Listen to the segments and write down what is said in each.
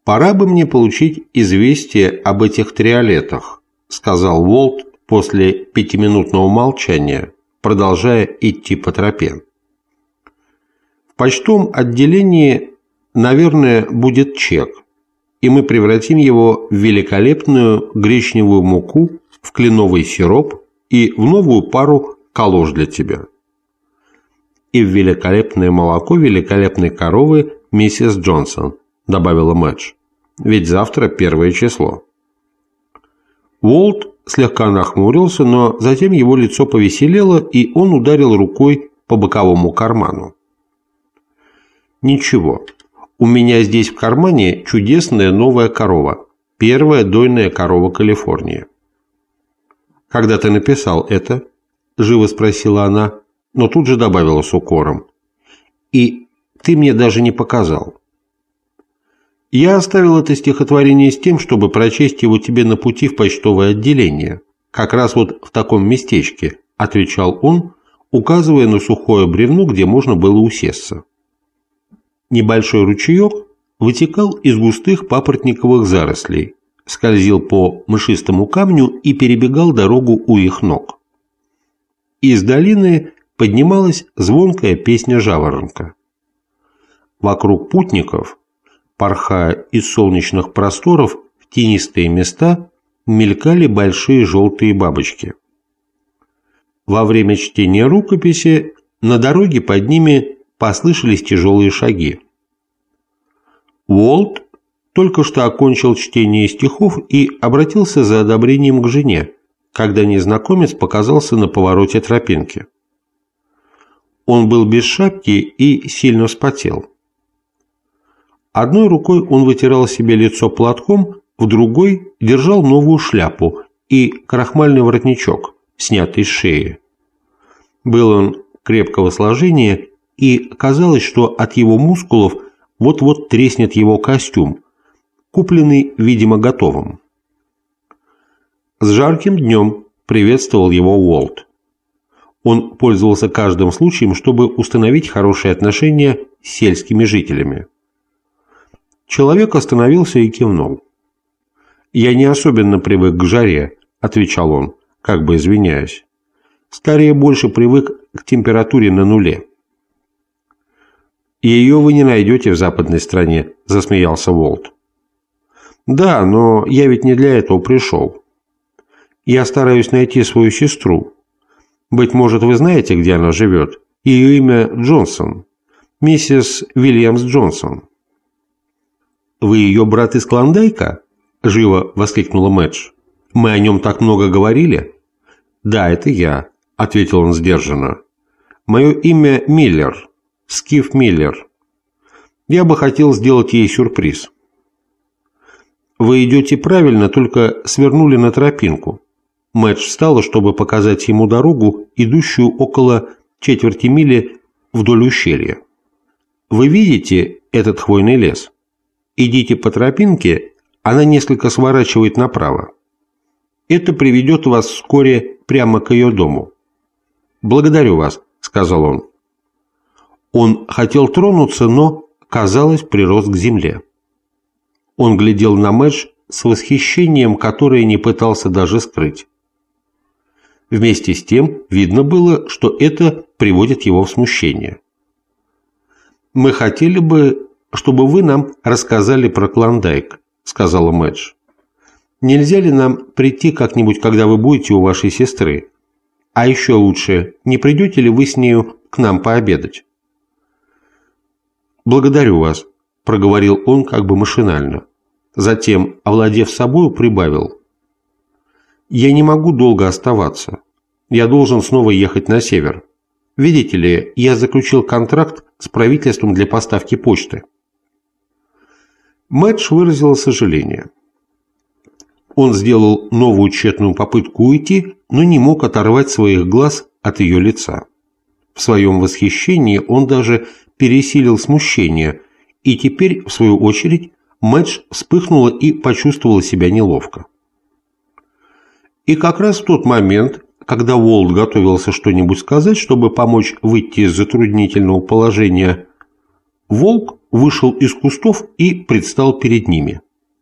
«Пора бы мне получить известие об этих триолетах», — сказал Уолт после 5-минутного молчания, продолжая идти по тропе. «В почтовом отделении, наверное, будет чек, и мы превратим его в великолепную гречневую муку, в кленовый сироп и в новую пару калош для тебя. И в великолепное молоко великолепной коровы миссис Джонсон», — добавила Мэдж. «Ведь завтра 1 число». Уолт слегка нахмурился, но затем его лицо повеселело, и он ударил рукой по боковому карману. «Ничего, у меня здесь в кармане чудесная новая корова, первая дойная корова Калифорнии». «Когда ты написал это?» – живо спросила она, но тут же добавила с укором. «И ты мне даже не показал». «Я оставил это стихотворение с тем, чтобы прочесть его тебе на пути в почтовое отделение, как раз вот в таком местечке», – отвечал он, указывая на сухое бревно, где можно было усесться. Небольшой ручеек вытекал из густых папоротниковых зарослей, скользил по мшистому камню и перебегал дорогу у их ног. Из долины поднималась звонкая песня жаворонка. Вокруг путников, порхая из солнечных просторов в тенистые места, мелькали большие желтые бабочки. Во время чтения рукописи на дороге под ними послышались тяжелые шаги. Уолт только что окончил чтение стихов и обратился за одобрением к жене, когда незнакомец показался на повороте тропинки. Он был без шапки и сильно вспотел. Одной рукой он вытирал себе лицо платком, в другой держал новую шляпу и крахмальный воротничок, снятый с шеи. Был он крепкого сложения, и казалось, что от его мускулов вот-вот треснет его костюм, купленный, видимо, готовым. «С жарким днем!» – приветствовал его Уолт. Он пользовался каждым случаем, чтобы установить хорошие отношения с сельскими жителями. Человек остановился и кивнул. «Я не особенно привык к жаре», – отвечал он, как бы извиняясь. «Скорее больше привык к температуре на нуле». «Ее вы не найдете в западной стране», – засмеялся Уолт. «Да, но я ведь не для этого пришел. Я стараюсь найти свою сестру. Быть может, вы знаете, где она живет? Ее имя Джонсон, миссис Уильямс Джонсон». «Вы ее брат из Клондайка?» – живо воскликнула Мэдж. «Мы о нем так много говорили?» «Да, это я», – ответил он сдержанно. «Мое имя Миллер, Скиф Миллер. Я бы хотел сделать ей сюрприз». «Вы идете правильно, только свернули на тропинку». Мэдж встала, чтобы показать ему дорогу, идущую около четверти мили вдоль ущелья. «Вы видите этот хвойный лес? Идите по тропинке, она несколько сворачивает направо. Это приведет вас вскоре прямо к ее дому». «Благодарю вас», — сказал он. Он хотел тронуться, но, казалось, прирос к земле. Он глядел на Мэдж с восхищением, которое не пытался даже скрыть. Вместе с тем видно было, что это приводит его в смущение. «Мы хотели бы, чтобы вы нам рассказали про Клондайк», — сказала Мэдж. «Нельзя ли нам прийти как-нибудь, когда вы будете у вашей сестры? А еще лучше, не придете ли вы с нею к нам пообедать?» «Благодарю вас», – проговорил он как бы машинально. Затем, овладев собою, прибавил. «Я не могу долго оставаться. Я должен снова ехать на север. Видите ли, я заключил контракт с правительством для поставки почты». Мэдж выразила сожаление. Он сделал новую тщетную попытку уйти, но не мог оторвать своих глаз от ее лица. В своем восхищении он даже пересилил смущение, и теперь, в свою очередь, Мэдж вспыхнула и почувствовала себя неловко. И как раз в тот момент, когда Уолт готовился что-нибудь сказать, чтобы помочь выйти из затруднительного положения, волк вышел из кустов и предстал перед ними.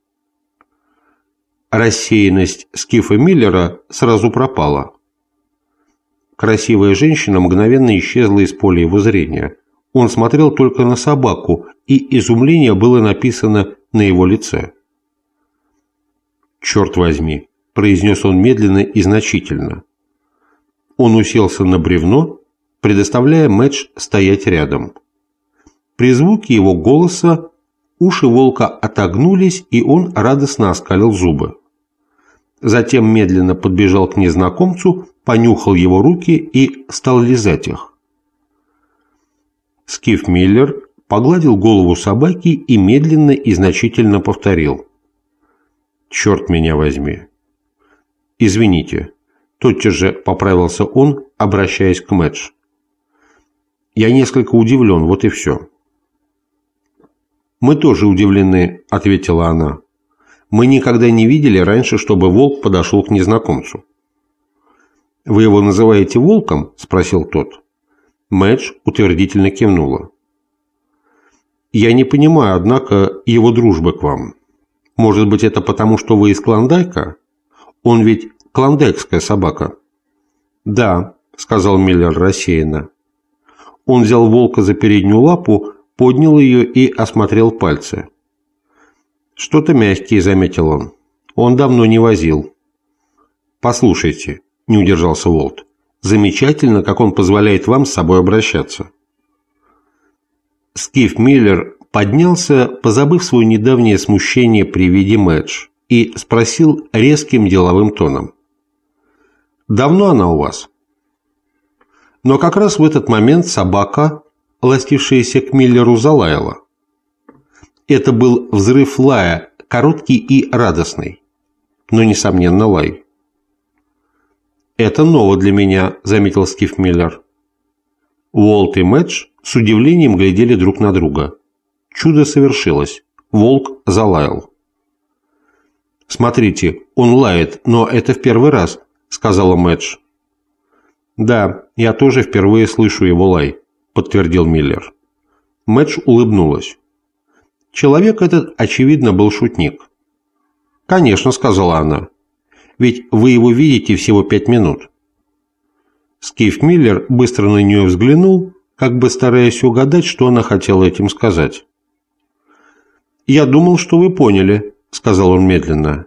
Рассеянность Скифа Миллера сразу пропала. Красивая женщина мгновенно исчезла из поля его зрения. Он смотрел только на собаку, и изумление было написано на его лице. «Черт возьми», – произнес он медленно и значительно. Он уселся на бревно, предоставляя Мэдж стоять рядом. При звуке его голоса уши волка отогнулись, и он радостно оскалил зубы. Затем медленно подбежал к незнакомцу, понюхал его руки и стал лизать их. Скиф Миллер погладил голову собаки и медленно и значительно повторил: «Черт меня возьми!» «Извините», – тотчас же поправился он, обращаясь к Мэдж. «Я несколько удивлен, вот и все». «Мы тоже удивлены», – ответила она. «Мы никогда не видели раньше, чтобы волк подошел к незнакомцу». «Вы его называете волком?» – спросил тот. Мэдж утвердительно кивнула. «Я не понимаю, однако, его дружбы к вам. Может быть, это потому, что вы из Клондайка? Он ведь клондайкская собака». «Да», – сказал Миллер рассеянно. Он взял волка за переднюю лапу, поднял ее и осмотрел пальцы. «Что-то мягкие», – заметил он. «Он давно не возил». «Послушайте», – не удержался Уолт, – «замечательно, как он позволяет вам с собой обращаться». Скиф Миллер поднялся, позабыв свое недавнее смущение при виде Мэдж, и спросил резким деловым тоном: «Давно она у вас?» Но как раз в этот момент собака, ластившаяся к Миллеру, залаяла. Это был взрыв лая, короткий и радостный, но, несомненно, лай. «Это ново для меня», – заметил Скиф Миллер. Уолт и Мэдж с удивлением глядели друг на друга. Чудо совершилось. Волк залаял. «Смотрите, он лает, но это в первый раз», – сказала Мэдж. «Да, я тоже впервые слышу его лай», – подтвердил Миллер. Мэдж улыбнулась. Человек этот, очевидно, был шутник. «Конечно», – сказала она. «Ведь вы его видите всего 5 минут». Скиф Миллер быстро на нее взглянул, как бы стараясь угадать, что она хотела этим сказать. «Я думал, что вы поняли», – сказал он медленно.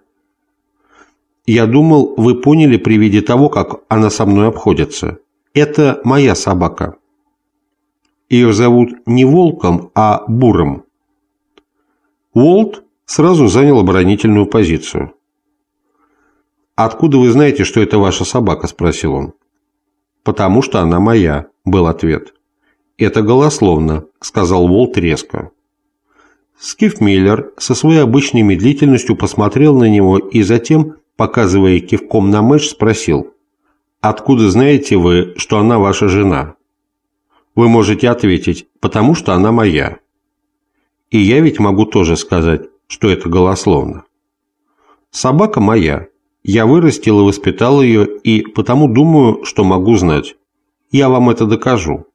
«Я думал, вы поняли при виде того, как она со мной обходится. Это моя собака. Ее зовут не Волком, а Буром». Уолт сразу занял оборонительную позицию. «Откуда вы знаете, что это ваша собака?» – спросил он. «Потому что она моя», – был ответ. «Это голословно», – сказал Уолт резко. Скиф Миллер со своей обычной медлительностью посмотрел на него и затем, показывая кивком на Мэдж, спросил: «Откуда знаете вы, что она ваша жена?» Вы можете ответить: «Потому что она моя». И я ведь могу тоже сказать, что это голословно. Собака моя. Я вырастил и воспитал ее, и потому думаю, что могу знать. Я вам это докажу.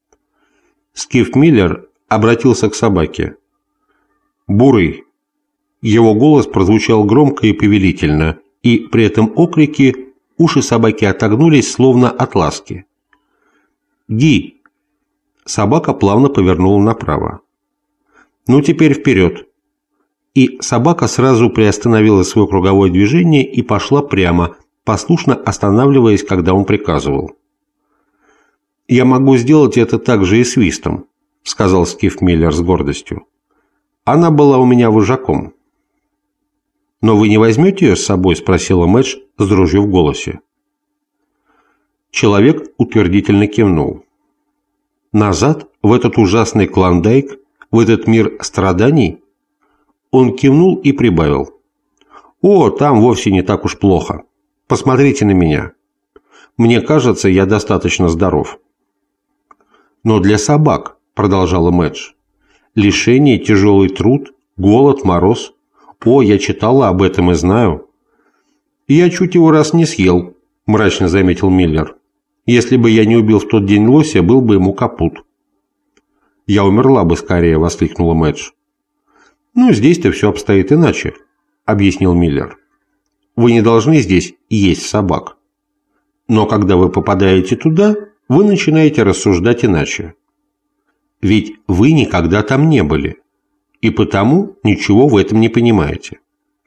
Скиф Миллер обратился к собаке. «Бурый». Его голос прозвучал громко и повелительно, и при этом окрике уши собаки отогнулись, словно от ласки. «Ги!» Собака плавно повернула направо. «Ну, теперь вперед!» И собака сразу приостановила свое круговое движение и пошла прямо, послушно останавливаясь, когда он приказывал. «Я могу сделать это также и свистом», — сказал Скиф Миллер с гордостью. «Она была у меня вожаком». «Но вы не возьмете ее с собой?» – спросила Мэдж с дрожью в голосе. Человек утвердительно кивнул. «Назад, в этот ужасный Клондайк, в этот мир страданий?» Он кивнул и прибавил: «О, там вовсе не так уж плохо. Посмотрите на меня. Мне кажется, я достаточно здоров». «Но для собак», – продолжала Мэдж, – «лишение, тяжелый труд, голод, мороз. О, я читала об этом и знаю». «Я чуть его раз не съел», – мрачно заметил Миллер. «Если бы я не убил в тот день лося, был бы ему капут». «Я умерла бы скорее», – воскликнула Мэдж. «Ну, здесь-то все обстоит иначе», – объяснил Миллер. «Вы не должны здесь есть собак. Но когда вы попадаете туда, вы начинаете рассуждать иначе. Ведь вы никогда там не были, и потому ничего в этом не понимаете».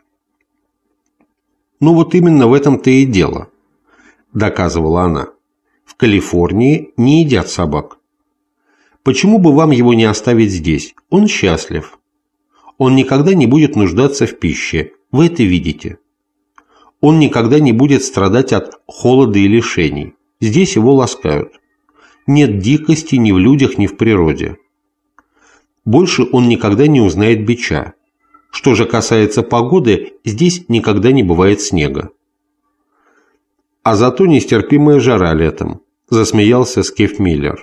«Ну вот именно в этом-то и дело», – доказывала она. «В Калифорнии не едят собак. Почему бы вам его не оставить здесь? Он счастлив. Он никогда не будет нуждаться в пище, вы это видите. Он никогда не будет страдать от холода и лишений. Здесь его ласкают. Нет дикости ни в людях, ни в природе. Больше он никогда не узнает бича. Что же касается погоды, здесь никогда не бывает снега. А зато нестерпимая жара летом», – засмеялся Скиф Миллер.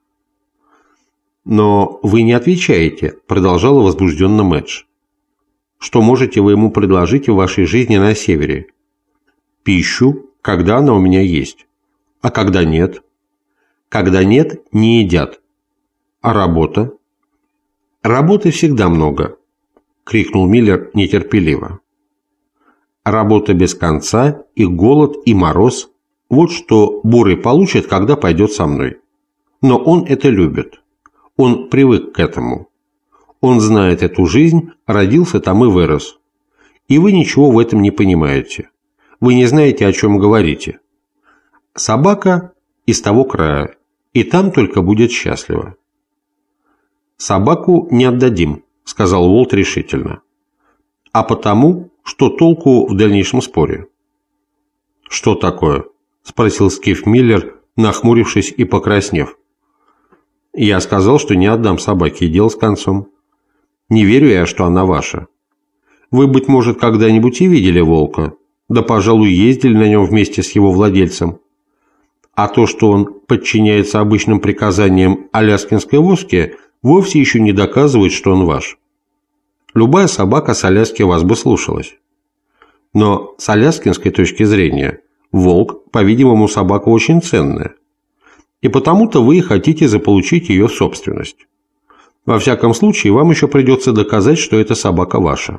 «Но вы не отвечаете», – продолжала возбужденно Мэдж. «Что можете вы ему предложить в вашей жизни на севере? Пищу, когда она у меня есть. А когда нет? Когда нет, не едят. А работа? Работы всегда много», – крикнул Миллер нетерпеливо. «Работа без конца, и голод, и мороз – вот что Бурый получит, когда пойдет со мной. Но он это любит. Он привык к этому. Он знает эту жизнь, родился там и вырос. И вы ничего в этом не понимаете. Вы не знаете, о чем говорите. Собака из того края, и там только будет счастлива». «Собаку не отдадим», – сказал Уолт решительно. «А потому, что толку в дальнейшем споре?» «Что такое?» – спросил Скиф Миллер, нахмурившись и покраснев. «Я сказал, что не отдам собаке, и дело с концом. Не верю я, что она ваша. Вы, быть может, когда-нибудь и видели волка, да, пожалуй, ездили на нем вместе с его владельцем. А то, что он подчиняется обычным приказаниям аляскинской воски, вовсе еще не доказывает, что он ваш. Любая собака с Аляски вас бы слушалась. Но с аляскинской точки зрения волк, по-видимому, собака очень ценная. И потому-то вы и хотите заполучить ее в собственность. Во всяком случае, вам еще придется доказать, что эта собака ваша».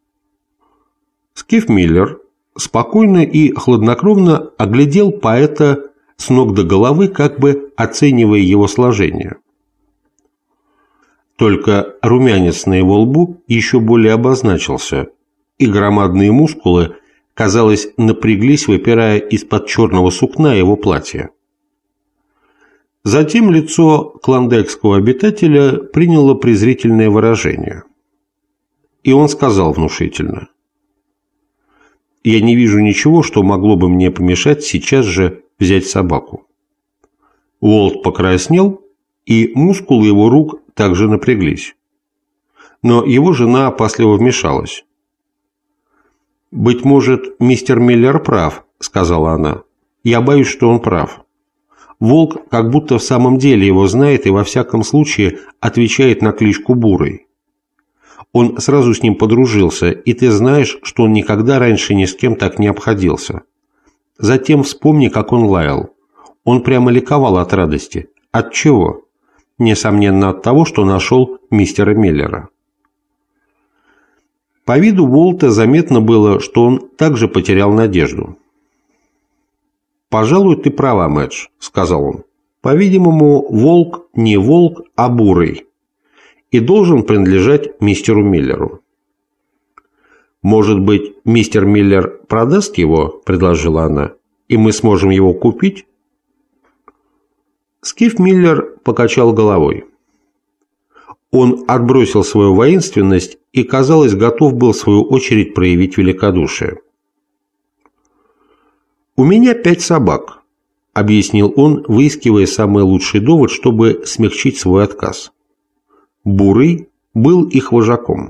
Скиф Миллер спокойно и хладнокровно оглядел поэта с ног до головы, как бы оценивая его сложение. Только румянец на его лбу еще более обозначился, и громадные мускулы, казалось, напряглись, выпирая из-под черного сукна его платья. Затем лицо клондайкского обитателя приняло презрительное выражение. И он сказал внушительно: «Я не вижу ничего, что могло бы мне помешать сейчас же взять собаку». Уолт покраснел, и мускулы его рук также напряглись. Но его жена опасливо вмешалась. «Быть может, мистер Миллер прав», — сказала она. «Я боюсь, что он прав. Волк как будто в самом деле его знает и во всяком случае отвечает на кличку Бурый. Он сразу с ним подружился, и ты знаешь, что он никогда раньше ни с кем так не обходился. Затем вспомни, как он лаял. Он прямо ликовал от радости. От чего? Несомненно, от того, что нашел мистера Миллера». По виду Уолта заметно было, что он также потерял надежду. «Пожалуй, ты права, Мэдж», — сказал он. «По-видимому, волк не волк, а бурый, и должен принадлежать мистеру Миллеру». «Может быть, мистер Миллер продаст его?» – предложила она. «И мы сможем его купить?» Скиф Миллер покачал головой. Он отбросил свою воинственность и, казалось, готов был в свою очередь проявить великодушие. «У меня 5 собак», – объяснил он, выискивая самый лучший довод, чтобы смягчить свой отказ. Бурый был их вожаком.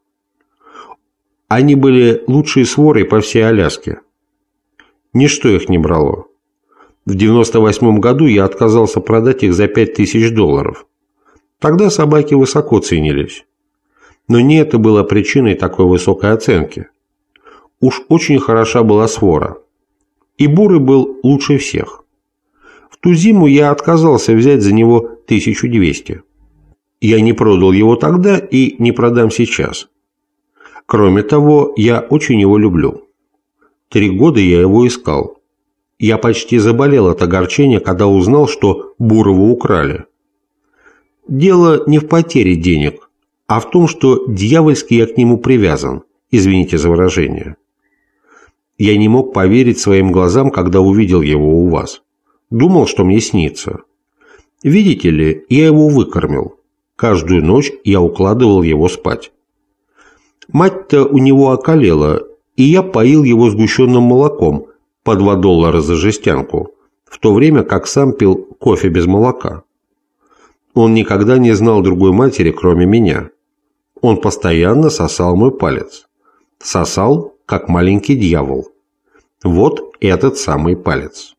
Они были лучшей сворой по всей Аляске. Ничто их не брало. В 98 году я отказался продать их за $5000. Тогда собаки высоко ценились. Но не это было причиной такой высокой оценки. Уж очень хороша была свора. И Бурый был лучше всех. В ту зиму я отказался взять за него 1200. Я не продал его тогда и не продам сейчас. Кроме того, я очень его люблю. 3 года я его искал. Я почти заболел от огорчения, когда узнал, что Бурова украли. Дело не в потере денег, а в том, что дьявольски я к нему привязан, извините за выражение. Я не мог поверить своим глазам, когда увидел его у вас. Думал, что мне снится. Видите ли, я его выкормил. Каждую ночь я укладывал его спать. Мать-то у него околела, и я поил его сгущенным молоком по $2 за жестянку, в то время как сам пил кофе без молока. Он никогда не знал другой матери, кроме меня. Он постоянно сосал мой палец. Сосал, как маленький дьявол. Вот этот самый палец.